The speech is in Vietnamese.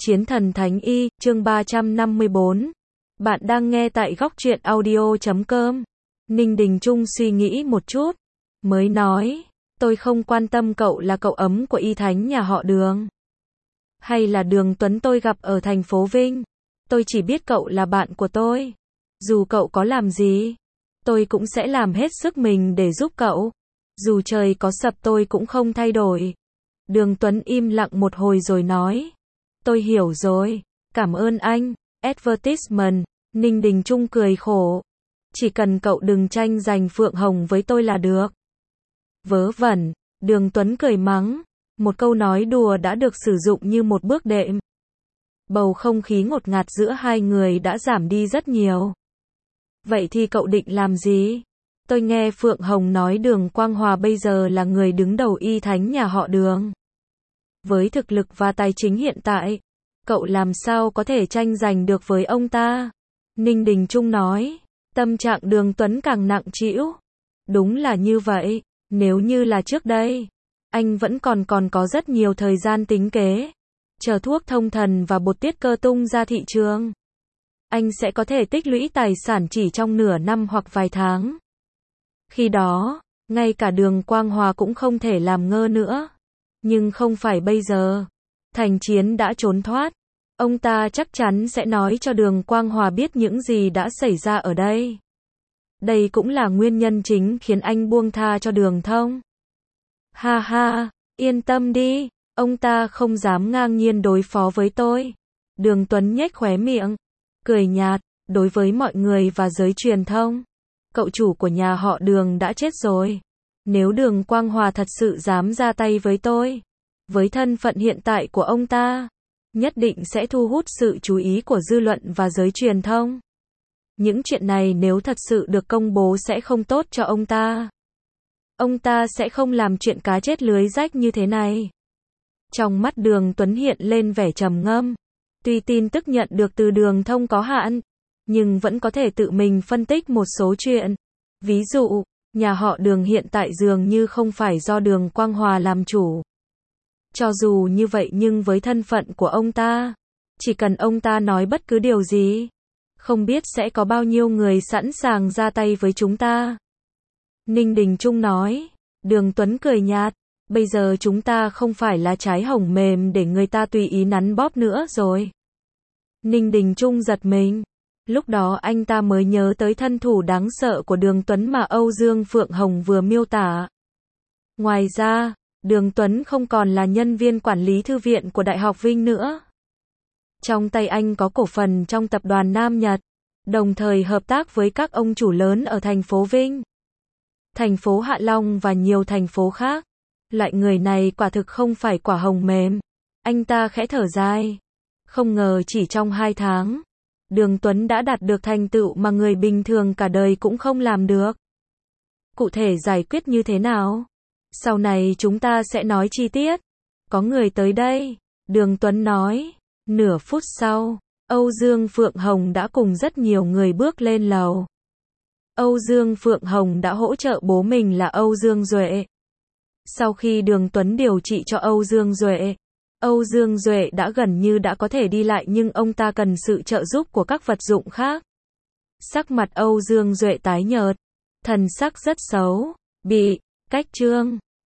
Chiến thần Thánh Y, chương 354. Bạn đang nghe tại góc truyện audio.com. Ninh Đình Trung suy nghĩ một chút, mới nói, tôi không quan tâm cậu là cậu ấm của Y Thánh nhà họ Đường, hay là Đường Tuấn tôi gặp ở thành phố Vinh. Tôi chỉ biết cậu là bạn của tôi. Dù cậu có làm gì, tôi cũng sẽ làm hết sức mình để giúp cậu. Dù trời có sập tôi cũng không thay đổi. Đường Tuấn im lặng một hồi rồi nói, tôi hiểu rồi, cảm ơn anh. Advertisement. Ninh Đình Trung cười khổ, chỉ cần cậu đừng tranh giành Phượng Hồng với tôi là được. Vớ vẩn. Đường Tuấn cười mắng, một câu nói đùa đã được sử dụng như một bước đệm. Bầu không khí ngột ngạt giữa hai người đã giảm đi rất nhiều. Vậy thì cậu định làm gì? Tôi nghe Phượng Hồng nói Đường Quang Hòa bây giờ là người đứng đầu Y Thánh nhà họ Đường. Với thực lực và tài chính hiện tại, cậu làm sao có thể tranh giành được với ông ta? Ninh Đình Trung nói, tâm trạng Đường Tuấn càng nặng trĩu. Đúng là như vậy, nếu như là trước đây, anh vẫn còn có rất nhiều thời gian tính kế. Chờ thuốc thông thần và bột tiết cơ tung ra thị trường, anh sẽ có thể tích lũy tài sản chỉ trong nửa năm hoặc vài tháng. Khi đó, ngay cả Đường Quang Hòa cũng không thể làm ngơ nữa. Nhưng không phải bây giờ. Thành Chiến đã trốn thoát. Ông ta chắc chắn sẽ nói cho Đường Quang Hòa biết những gì đã xảy ra ở đây. Đây cũng là nguyên nhân chính khiến anh buông tha cho Đường Thông. Ha ha, yên tâm đi, ông ta không dám ngang nhiên đối phó với tôi. Đường Tuấn nhếch khóe miệng, cười nhạt, đối với mọi người và giới truyền thông, cậu chủ của nhà họ Đường đã chết rồi. Nếu Đường Quang Hòa thật sự dám ra tay với tôi, với thân phận hiện tại của ông ta, nhất định sẽ thu hút sự chú ý của dư luận và giới truyền thông. Những chuyện này nếu thật sự được công bố sẽ không tốt cho ông ta. Ông ta sẽ không làm chuyện cá chết lưới rách như thế này. Trong mắt Đường Tuấn hiện lên vẻ trầm ngâm. Tuy tin tức nhận được từ Đường Thông có hạn, nhưng vẫn có thể tự mình phân tích một số chuyện. Ví dụ, nhà họ Đường hiện tại dường như không phải do Đường Quang Hòa làm chủ. Cho dù như vậy nhưng với thân phận của ông ta, chỉ cần ông ta nói bất cứ điều gì, không biết sẽ có bao nhiêu người sẵn sàng ra tay với chúng ta. Ninh Đình Trung nói. Đường Tuấn cười nhạt, bây giờ chúng ta không phải là trái hồng mềm để người ta tùy ý nắn bóp nữa rồi. Ninh Đình Trung giật mình. Lúc đó anh ta mới nhớ tới thân thủ đáng sợ của Đường Tuấn mà Âu Dương Phượng Hồng vừa miêu tả. Ngoài ra, Đường Tuấn không còn là nhân viên quản lý thư viện của Đại học Vinh nữa. Trong tay anh có cổ phần trong tập đoàn Nam Nhật, đồng thời hợp tác với các ông chủ lớn ở thành phố Vinh, thành phố Hạ Long và nhiều thành phố khác. Loại người này quả thực không phải quả hồng mềm. Anh ta khẽ thở dài. Không ngờ chỉ trong 2 tháng, Đường Tuấn đã đạt được thành tựu mà người bình thường cả đời cũng không làm được. Cụ thể giải quyết như thế nào? Sau này chúng ta sẽ nói chi tiết. Có người tới đây, Đường Tuấn nói. Nửa phút sau, Âu Dương Phượng Hồng đã cùng rất nhiều người bước lên lầu. Âu Dương Phượng Hồng đã hỗ trợ bố mình là Âu Dương Duệ. Sau khi Đường Tuấn điều trị cho Âu Dương Duệ đã gần như đã có thể đi lại nhưng ông ta cần sự trợ giúp của các vật dụng khác. Sắc mặt Âu Dương Duệ tái nhợt, thần sắc rất xấu, bị cách trương.